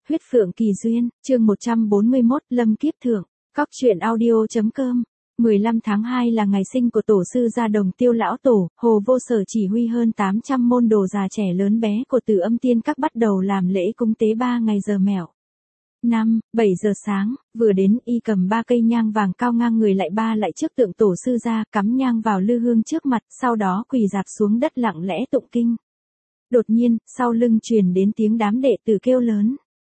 Huyết Phượng Kỳ Duyên, chương 141, Lâm Kiếp Thượng, Cóc truyện audio.com. 15 tháng 2 là ngày sinh của tổ sư gia Đồng Tiêu lão tổ, Hồ Vô Sở chỉ huy hơn 800 môn đồ già trẻ lớn bé của Tử Âm Tiên Các bắt đầu làm lễ cúng tế 3 ngày giờ mẹo. 7 giờ sáng, vừa đến y cầm 3 cây nhang vàng cao ngang người lại trước tượng tổ sư gia, cắm nhang vào lư hương trước mặt, sau đó quỳ rạp xuống đất lặng lẽ tụng kinh. Đột nhiên, sau lưng truyền đến tiếng đám đệ tử kêu lớn.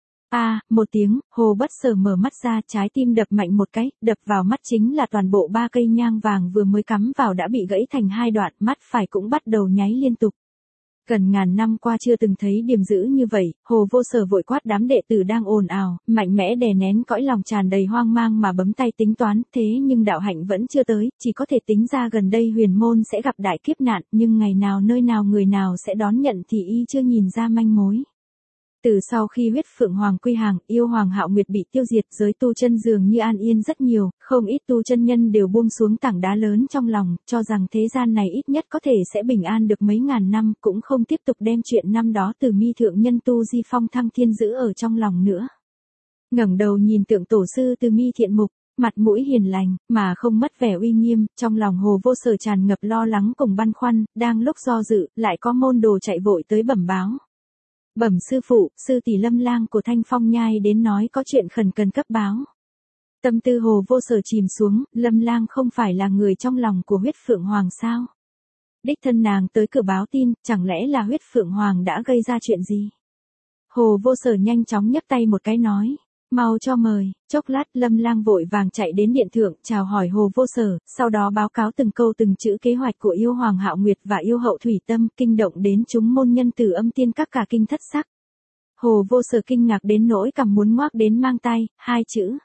Một tiếng, Hồ Bất Sở mở mắt ra, trái tim đập mạnh một cái, đập vào mắt chính là toàn bộ 3 cây nhang vàng vừa mới cắm vào đã bị gãy thành 2 đoạn, mắt phải cũng bắt đầu nháy liên tục. Gần ngàn năm qua chưa từng thấy điềm dữ như vậy, Hồ Vô Sở vội quát đám đệ tử đang ồn ào, mạnh mẽ đè nén cõi lòng tràn đầy hoang mang mà bấm tay tính toán, thế nhưng đạo hạnh vẫn chưa tới, chỉ có thể tính ra gần đây huyền môn sẽ gặp đại kiếp nạn, nhưng ngày nào nơi nào người nào sẽ đón nhận thì y chưa nhìn ra manh mối. Từ sau khi huyết phượng hoàng quy hàng, yêu hoàng Hạo Nguyệt bị tiêu diệt, giới tu chân dường như an yên rất nhiều, không ít tu chân nhân đều buông xuống tảng đá lớn trong lòng, cho rằng thế gian này ít nhất có thể sẽ bình an được mấy ngàn năm, cũng không tiếp tục đem chuyện năm đó từ mi thượng nhân Tu Di Phong thăng thiên giữ ở trong lòng nữa. Ngẩng đầu nhìn tượng tổ sư Từ Mi thiện mục, mặt mũi hiền lành, mà không mất vẻ uy nghiêm, trong lòng Hồ Vô Sở tràn ngập lo lắng cùng băn khoăn, đang lúc do dự, lại có môn đồ chạy vội tới bẩm báo. Bẩm sư phụ, sư tỷ Lâm Lang của Thanh Phong Nhai đến nói có chuyện khẩn cần cấp báo. Tâm tư Hồ Vô Sở chìm xuống, Lâm Lang không phải là người trong lòng của huyết phượng hoàng sao? Đích thân nàng tới cửa báo tin, chẳng lẽ là huyết phượng hoàng đã gây ra chuyện gì? Hồ Vô Sở nhanh chóng nhấc tay một cái nói. Mau cho mời. Chốc lát Lâm Lang vội vàng chạy đến điện thượng chào hỏi Hồ Vô Sở, sau đó báo cáo từng câu từng chữ kế hoạch của yêu hoàng Hạo Nguyệt và yêu hậu Thủy Tâm, kinh động đến chúng môn nhân Tử Âm Tiên Các cả kinh thất sắc. Hồ Vô Sở kinh ngạc đến nỗi cằm muốn ngoác đến mang tay, 2 chữ.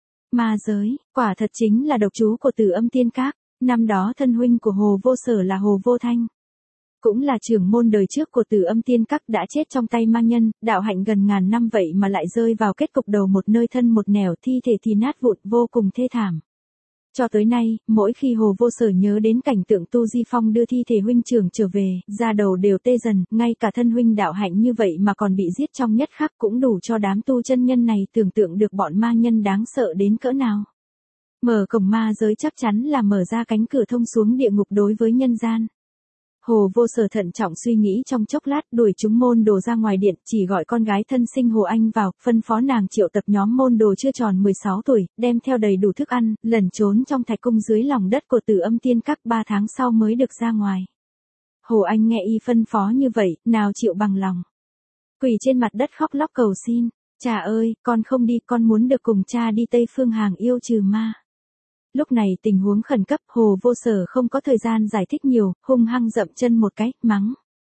Ma giới, quả thật chính là độc chú của Tử Âm Tiên Các. Năm đó thân huynh của Hồ Vô Sở là Hồ Vô Thanh, cũng là trưởng môn đời trước của Tử Âm Tiên Các đã chết trong tay ma nhân, đạo hạnh gần ngàn năm vậy mà lại rơi vào kết cục đầu một nơi thân một nẻo, thi thể thì nát vụn, vô cùng thê thảm. Cho tới nay, mỗi khi Hồ Vô Sở nhớ đến cảnh tượng Tu Di Phong đưa thi thể huynh trưởng trở về, da đầu đều tê dần, ngay cả thân huynh đạo hạnh như vậy mà còn bị giết trong nhất khắc cũng đủ cho đám tu chân nhân này tưởng tượng được bọn ma nhân đáng sợ đến cỡ nào. Mở cổng ma giới chắc chắn là mở ra cánh cửa thông xuống địa ngục đối với nhân gian. Hồ Vô Sở thận trọng suy nghĩ trong chốc lát, đuổi chúng môn đồ ra ngoài điện, chỉ gọi con gái thân sinh Hồ Anh vào, phân phó nàng triệu tập nhóm môn đồ chưa tròn 16 tuổi, đem theo đầy đủ thức ăn, lẩn trốn trong thạch cung dưới lòng đất của Tử Âm Tiên Các, 3 tháng sau mới được ra ngoài. Hồ Anh nghe y phân phó như vậy, nào chịu bằng lòng. Quỳ trên mặt đất khóc lóc cầu xin, cha ơi, con không đi, con muốn được cùng cha đi Tây Phương hàng yêu trừ ma. Lúc này tình huống khẩn cấp, Hồ Vô Sở không có thời gian giải thích nhiều, hung hăng dậm chân một cái, mắng.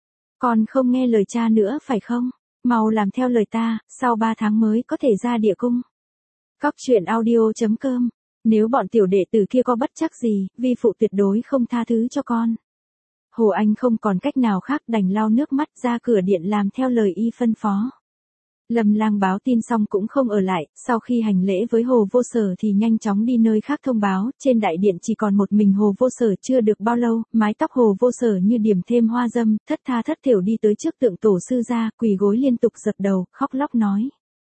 Con không nghe lời cha nữa phải không? Mau làm theo lời ta, sau 3 tháng mới có thể ra địa cung. Cóc truyện audio.com. Nếu bọn tiểu đệ tử kia có bất trắc gì, vi phụ tuyệt đối không tha thứ cho con. Hồ Anh không còn cách nào khác đành lau nước mắt ra cửa điện làm theo lời y phân phó. Lâm Lang báo tin xong cũng không ở lại, sau khi hành lễ với Hồ Vô Sở thì nhanh chóng đi nơi khác thông báo, trên đại điện chỉ còn một mình Hồ Vô Sở. Chưa được bao lâu, mái tóc Hồ Vô Sở như điểm thêm hoa dâm, thất tha thất thểu đi tới trước tượng tổ sư gia, quỳ gối liên tục dập đầu, khóc lóc nói.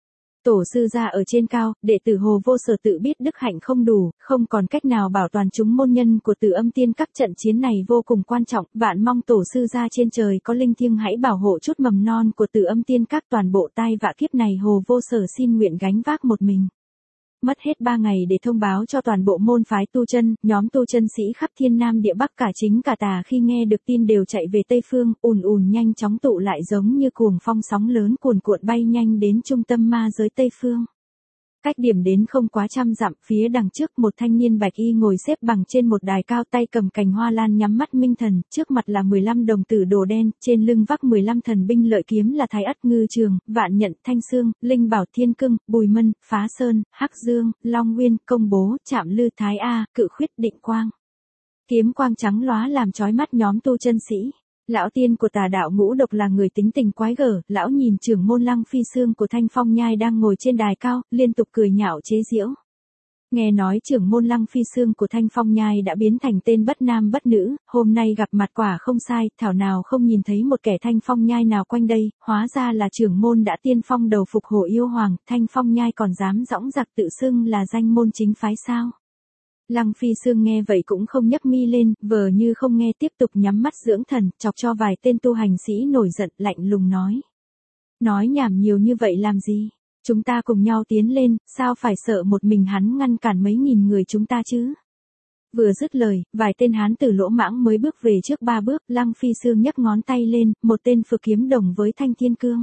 Tổ sư gia ở trên cao, đệ tử Hồ Vô Sở tự biết đức hạnh không đủ, không còn cách nào bảo toàn chúng môn nhân của Tử Âm Tiên Các, trận chiến này vô cùng quan trọng, vạn mong tổ sư gia trên trời có linh thiêng hãy bảo hộ chút mầm non của Tử Âm Tiên Các, toàn bộ tai vạ kiếp này Hồ Vô Sở xin nguyện gánh vác một mình. Mất hết 3 ngày để thông báo cho toàn bộ môn phái tu chân, nhóm tu chân sĩ khắp thiên nam địa bắc cả chính cả tà khi nghe được tin đều chạy về Tây Phương, ùn nhanh chóng tụ lại giống như cuồng phong sóng lớn cuồn cuộn bay nhanh đến trung tâm ma giới Tây Phương. Cách điểm đến không quá 100 dặm, phía đằng trước một thanh niên bạch y ngồi xếp bằng trên một đài cao, tay cầm cành hoa lan nhắm mắt minh thần, trước mặt là 15 đồng tử đồ đen, trên lưng vác 15 thần binh lợi kiếm là Thái Ất, Ngư Trường, Vạn Nhận, Thanh Xương, Linh Bảo, Thiên Cưng, Bùi Mân, Phá Sơn, Hắc Dương, Long Nguyên, Công Bố, Trạm Lư, Thái A, Cự Khuyết, Định Quang. Kiếm quang trắng lóa làm chói mắt nhóm tu chân sĩ. Lão tiên của tà đạo Ngũ Độc là người tính tình quái gở, lão nhìn trưởng môn Lăng Phi Xương của Thanh Phong Nhai đang ngồi trên đài cao, liên tục cười nhạo chế giễu. Nghe nói trưởng môn Lăng Phi Sương của Thanh Phong Nhai đã biến thành tên bất nam bất nữ, hôm nay gặp mặt quả không sai, thảo nào không nhìn thấy một kẻ Thanh Phong Nhai nào quanh đây, hóa ra là trưởng môn đã tiên phong đầu phục Hổ Yêu Hoàng, Thanh Phong Nhai còn dám dõng dạc tự xưng là danh môn chính phái sao. Lăng Phi Sương nghe vậy cũng không nhấc mi lên, vờ như không nghe tiếp tục nhắm mắt dưỡng thần, chọc cho vài tên tu hành sĩ nổi giận, lạnh lùng nói. Nói nhảm nhiều như vậy làm gì? Chúng ta cùng nhau tiến lên, sao phải sợ một mình hắn ngăn cản mấy nghìn người chúng ta chứ? Vừa dứt lời, vài tên hán tử lỗ mãng mới bước về trước 3 bước, Lăng Phi Sương nhấc ngón tay lên, một tên phược kiếm đồng với thanh thiên cương.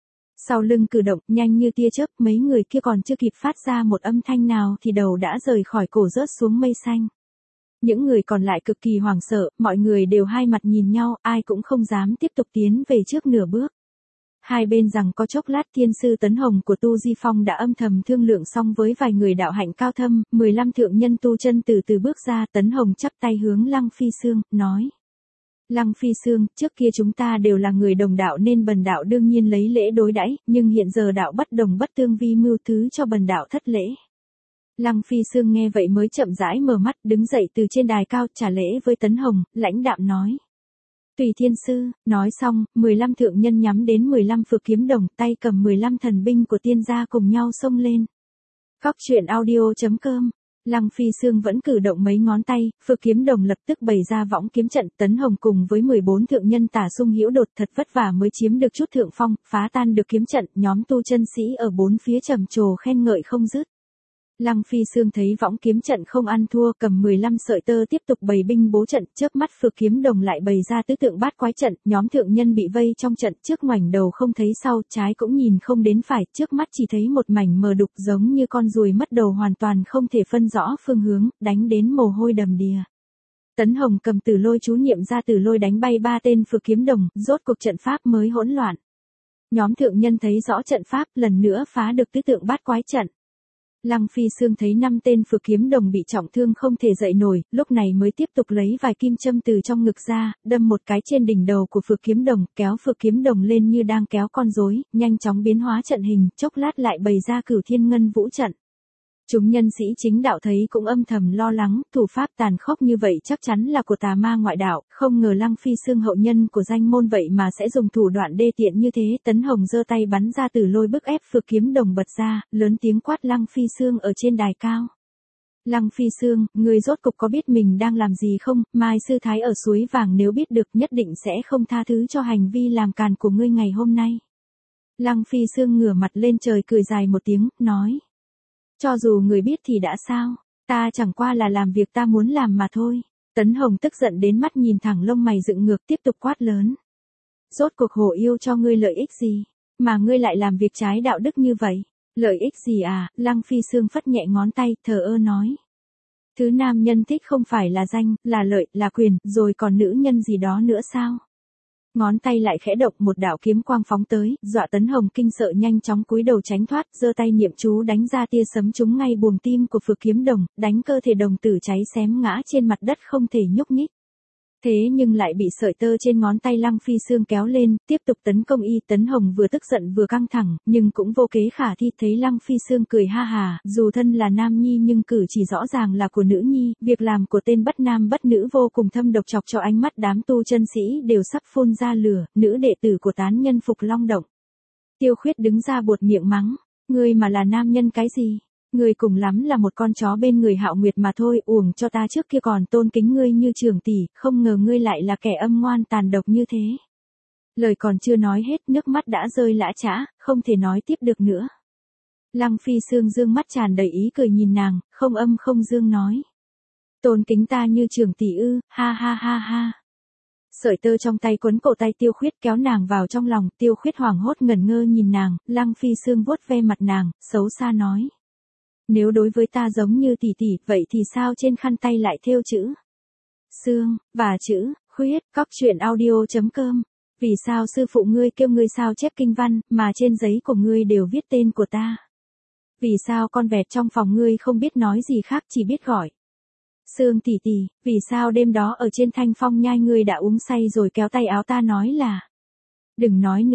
Sau lưng cử động, nhanh như tia chớp, mấy người kia còn chưa kịp phát ra một âm thanh nào thì đầu đã rời khỏi cổ rớt xuống mây xanh. Những người còn lại cực kỳ hoảng sợ, mọi người đều hai mặt nhìn nhau, ai cũng không dám tiếp tục tiến về trước nửa bước. Hai bên rằng có chốc lát thiên sư Tấn Hồng của Tu Di Phong đã âm thầm thương lượng xong với vài người đạo hạnh cao thâm, 15 thượng nhân tu chân từ từ bước ra, Tấn Hồng chắp tay hướng Lăng Phi Sương, nói. Lăng Phi Sương, trước kia chúng ta đều là người đồng đạo nên bần đạo đương nhiên lấy lễ đối đãi, nhưng hiện giờ đạo bất đồng bất tương vi mưu thứ cho bần đạo thất lễ. Lăng Phi Sương nghe vậy mới chậm rãi mở mắt, đứng dậy từ trên đài cao, trả lễ với Tấn Hồng, lãnh đạm nói. Tùy thiên sư, nói xong, 15 thượng nhân nhắm đến 15 phược kiếm đồng, tay cầm 15 thần binh của tiên gia cùng nhau xông lên. Góc truyện audio.com. Lăng Phi Sương vẫn cử động mấy ngón tay, phược kiếm đồng lập tức bày ra võng kiếm trận, Tấn Hồng cùng với 14 thượng nhân tả xung hữu đột, thật vất vả mới chiếm được chút thượng phong, phá tan được kiếm trận, nhóm tu chân sĩ ở bốn phía trầm trồ khen ngợi không dứt. Lăng Phi Sương thấy võng kiếm trận không ăn thua, cầm 15 sợi tơ tiếp tục bày binh bố trận, chớp mắt phược kiếm đồng lại bày ra tứ tượng bát quái trận, nhóm thượng nhân bị vây trong trận, trước ngoảnh đầu không thấy sau, trái cũng nhìn không đến phải, trước mắt chỉ thấy một mảnh mờ đục giống như con ruồi mất đầu hoàn toàn không thể phân rõ phương hướng, đánh đến mồ hôi đầm đìa. Tấn Hồng cầm tử lôi chú niệm ra tử lôi đánh bay 3 tên phược kiếm đồng, rốt cuộc trận pháp mới hỗn loạn. Nhóm thượng nhân thấy rõ trận pháp, lần nữa phá được tứ tượng bát quái trận. Lăng Phi Sương thấy 5 tên phược kiếm đồng bị trọng thương không thể dậy nổi, lúc này mới tiếp tục lấy vài kim châm từ trong ngực ra, đâm một cái trên đỉnh đầu của phược kiếm đồng, kéo phược kiếm đồng lên như đang kéo con rối, nhanh chóng biến hóa trận hình, chốc lát lại bày ra Cửu Thiên Ngân Vũ trận. Chúng nhân sĩ chính đạo thấy cũng âm thầm lo lắng, thủ pháp tàn khốc như vậy chắc chắn là của tà ma ngoại đạo, không ngờ Lăng Phi Sương hậu nhân của danh môn vậy mà sẽ dùng thủ đoạn đê tiện như thế. Tấn Hồng giơ tay bắn ra tử lôi bức ép phược kiếm đồng bật ra, lớn tiếng quát Lăng Phi Sương ở trên đài cao. Lăng Phi Sương, người rốt cục có biết mình đang làm gì không? Mai sư thái ở suối vàng nếu biết được nhất định sẽ không tha thứ cho hành vi làm càn của ngươi ngày hôm nay. Lăng Phi Sương ngửa mặt lên trời cười dài một tiếng, nói. Cho dù người biết thì đã sao, ta chẳng qua là làm việc ta muốn làm mà thôi. Tấn Hồng tức giận đến mắt nhìn thẳng lông mày dựng ngược, tiếp tục quát lớn. Rốt cuộc Hổ Yêu cho ngươi lợi ích gì, mà ngươi lại làm việc trái đạo đức như vậy? Lợi ích gì à? Lăng Phi Sương phất nhẹ ngón tay, thờ ơ nói. Thứ nam nhân thích không phải là danh, là lợi, là quyền, rồi còn nữ nhân gì đó nữa sao? Ngón tay lại khẽ động, một đạo kiếm quang phóng tới, dọa Tấn Hồng kinh sợ nhanh chóng cúi đầu tránh thoát, giơ tay niệm chú đánh ra tia sấm trúng ngay buồng tim của phược kiếm đồng, đánh cơ thể đồng tử cháy xém ngã trên mặt đất không thể nhúc nhích. Thế nhưng lại bị sợi tơ trên ngón tay Lăng Phi Sương kéo lên, tiếp tục tấn công y. Tấn Hồng vừa tức giận vừa căng thẳng, nhưng cũng vô kế khả thi. Thấy Lăng Phi Sương cười ha hà, dù thân là nam nhi nhưng cử chỉ rõ ràng là của nữ nhi, việc làm của tên bất nam bất nữ vô cùng thâm độc, chọc cho ánh mắt đám tu chân sĩ đều sắp phun ra lửa. Nữ đệ tử của tán nhân Phục Long Động, Tiêu Khuyết đứng ra buột miệng mắng, ngươi mà là nam nhân cái gì? Ngươi cùng lắm là một con chó bên người Hạo Nguyệt mà thôi, uổng cho ta trước kia còn tôn kính ngươi như trưởng tỷ, không ngờ ngươi lại là kẻ âm ngoan tàn độc như thế. Lời còn chưa nói hết, nước mắt đã rơi lã chã, không thể nói tiếp được nữa. Lăng Phi Sương dương mắt tràn đầy ý cười nhìn nàng, không âm không dương nói. Tôn kính ta như trưởng tỷ ư, ha ha ha ha. Sợi tơ trong tay quấn cổ tay Tiêu Khuyết kéo nàng vào trong lòng, Tiêu Khuyết hoảng hốt ngẩn ngơ nhìn nàng, Lăng Phi Sương vuốt ve mặt nàng, xấu xa nói. Nếu đối với ta giống như tỷ tỷ, vậy thì sao trên khăn tay lại thêu chữ Sương, và chữ Khuyết? Góc truyện audio.com. Vì sao sư phụ ngươi kêu ngươi sao chép kinh văn, mà trên giấy của ngươi đều viết tên của ta? Vì sao con vẹt trong phòng ngươi không biết nói gì khác, chỉ biết gọi Sương tỷ tỷ? Vì sao đêm đó ở trên Thanh Phong Nhai ngươi đã uống say rồi kéo tay áo ta nói là đừng nói nữa,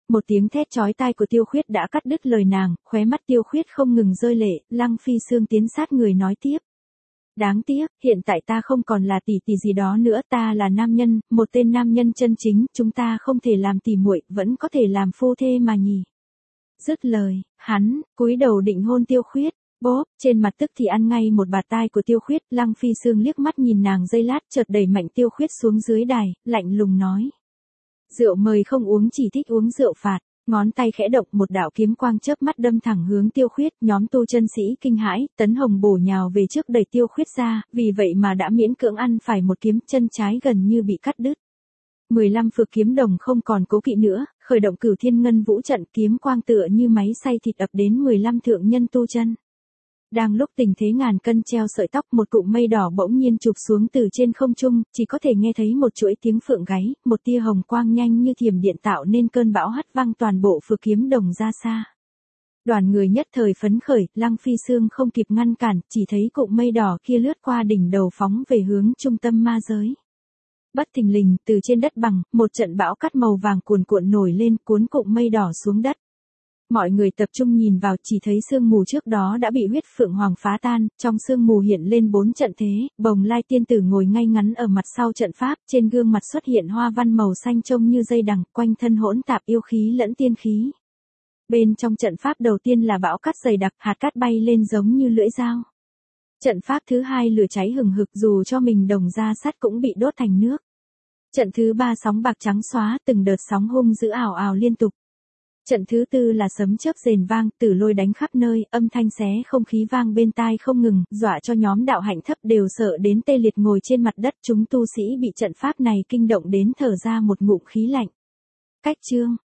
Một tiếng thét chói tai của Tiêu Khuyết đã cắt đứt lời nàng, khóe mắt Tiêu Khuyết không ngừng rơi lệ, Lăng Phi Sương tiến sát người nói tiếp. Đáng tiếc, hiện tại ta không còn là tỷ tỷ gì đó nữa, ta là nam nhân, một tên nam nhân chân chính, chúng ta không thể làm tỷ muội, vẫn có thể làm phu thê mà nhỉ. Dứt lời, hắn cúi đầu định hôn Tiêu Khuyết, bóp, trên mặt tức thì ăn ngay một bạt tai của Tiêu Khuyết, Lăng Phi Sương liếc mắt nhìn nàng giây lát, chợt đẩy mạnh Tiêu Khuyết xuống dưới đài, lạnh lùng nói: "Rượu mời không uống, chỉ thích uống rượu phạt." Ngón tay khẽ động, một đạo kiếm quang chớp mắt đâm thẳng hướng Tiêu Khuyết, nhóm tu chân sĩ kinh hãi, Tấn Hồng bổ nhào về trước đẩy Tiêu Khuyết ra, vì vậy mà đã miễn cưỡng ăn phải một kiếm, chân trái gần như bị cắt đứt. 15 phược kiếm đồng không còn cố kỵ nữa, khởi động Cửu Thiên Ngân Vũ trận, kiếm quang tựa như máy xay thịt ập đến 15 thượng nhân tu chân. Đang lúc tình thế ngàn cân treo sợi tóc, một cụm mây đỏ bỗng nhiên chụp xuống từ trên không trung, chỉ có thể nghe thấy một chuỗi tiếng phượng gáy, một tia hồng quang nhanh như thiểm điện tạo nên cơn bão hất văng toàn bộ phược kiếm đồng ra xa. Đoàn người nhất thời phấn khởi, Lăng Phi Sương không kịp ngăn cản, chỉ thấy cụm mây đỏ kia lướt qua đỉnh đầu phóng về hướng trung tâm ma giới. Bất thình lình, từ trên đất bằng, một trận bão cát màu vàng cuồn cuộn nổi lên, cuốn cụm mây đỏ xuống đất. Mọi người tập trung nhìn vào, chỉ thấy sương mù trước đó đã bị huyết phượng hoàng phá tan, trong sương mù hiện lên 4 trận thế, Bồng Lai tiên tử ngồi ngay ngắn ở mặt sau trận pháp, trên gương mặt xuất hiện hoa văn màu xanh trông như dây đằng, quanh thân hỗn tạp yêu khí lẫn tiên khí. Bên trong trận pháp đầu tiên là bão cát dày đặc, hạt cát bay lên giống như lưỡi dao. Trận pháp thứ hai lửa cháy hừng hực, dù cho mình đồng ra sắt cũng bị đốt thành nước. Trận thứ ba sóng bạc trắng xóa, từng đợt sóng hung dữ ào ào liên tục. Trận thứ tư là sấm chớp rền vang, tử lôi đánh khắp nơi, âm thanh xé không khí vang bên tai không ngừng, dọa cho nhóm đạo hạnh thấp đều sợ đến tê liệt ngồi trên mặt đất. Chúng tu sĩ bị trận pháp này kinh động đến thở ra một ngụm khí lạnh. Cách chương